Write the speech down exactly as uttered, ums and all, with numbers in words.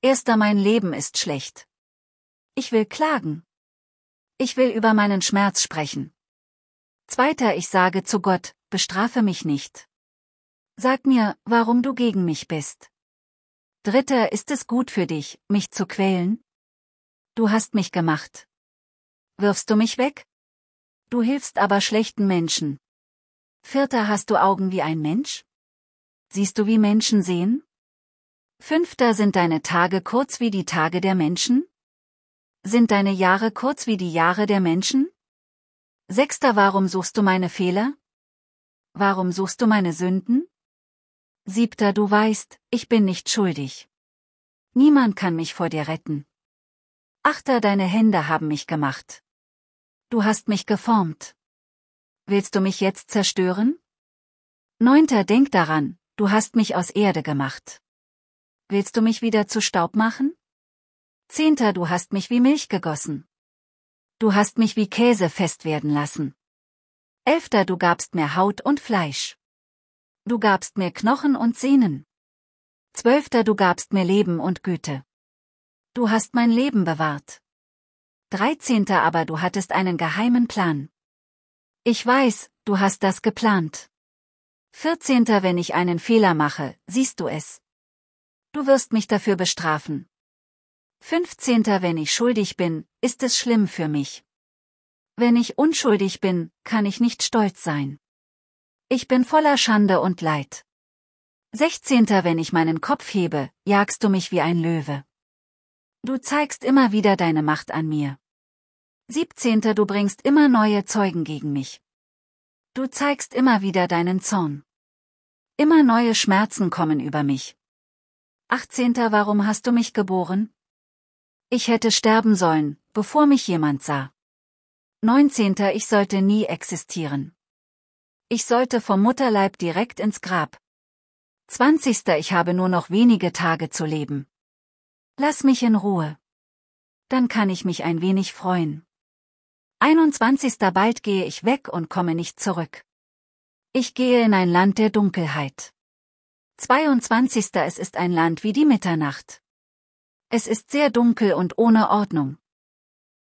Erster, mein Leben ist schlecht. Ich will klagen. Ich will über meinen Schmerz sprechen. Zweiter, ich sage zu Gott, bestrafe mich nicht. Sag mir, warum du gegen mich bist. Dritter, ist es gut für dich, mich zu quälen? Du hast mich gemacht. Wirfst du mich weg? Du hilfst aber schlechten Menschen. Vierter, hast du Augen wie ein Mensch? Siehst du, wie Menschen sehen? Fünfter, sind deine Tage kurz wie die Tage der Menschen? Sind deine Jahre kurz wie die Jahre der Menschen? Sechster, warum suchst du meine Fehler? Warum suchst du meine Sünden? Siebter, du weißt, ich bin nicht schuldig. Niemand kann mich vor dir retten. Achter, deine Hände haben mich gemacht. Du hast mich geformt. Willst du mich jetzt zerstören? Neunter, denk daran, du hast mich aus Erde gemacht. Willst du mich wieder zu Staub machen? Zehnter, du hast mich wie Milch gegossen. Du hast mich wie Käse fest werden lassen. Elfter, du gabst mir Haut und Fleisch. Du gabst mir Knochen und Sehnen. Zwölfter, du gabst mir Leben und Güte. Du hast mein Leben bewahrt. Dreizehnter, aber du hattest einen geheimen Plan. Ich weiß, du hast das geplant. Vierzehnter, wenn ich einen Fehler mache, siehst du es. Du wirst mich dafür bestrafen. Fünfzehnter, wenn ich schuldig bin, ist es schlimm für mich. Wenn ich unschuldig bin, kann ich nicht stolz sein. Ich bin voller Schande und Leid. Sechzehnter, wenn ich meinen Kopf hebe, jagst du mich wie ein Löwe. Du zeigst immer wieder deine Macht an mir. Siebzehnter, du bringst immer neue Zeugen gegen mich. Du zeigst immer wieder deinen Zorn. Immer neue Schmerzen kommen über mich. Achtzehnter, warum hast du mich geboren? Ich hätte sterben sollen, bevor mich jemand sah. Neunzehnter, ich sollte nie existieren. Ich sollte vom Mutterleib direkt ins Grab. Zwanzigster, ich habe nur noch wenige Tage zu leben. Lass mich in Ruhe. Dann kann ich mich ein wenig freuen. Einundzwanzigster, bald gehe ich weg und komme nicht zurück. Ich gehe in ein Land der Dunkelheit. Zweiundzwanzigster, es ist ein Land wie die Mitternacht. Es ist sehr dunkel und ohne Ordnung.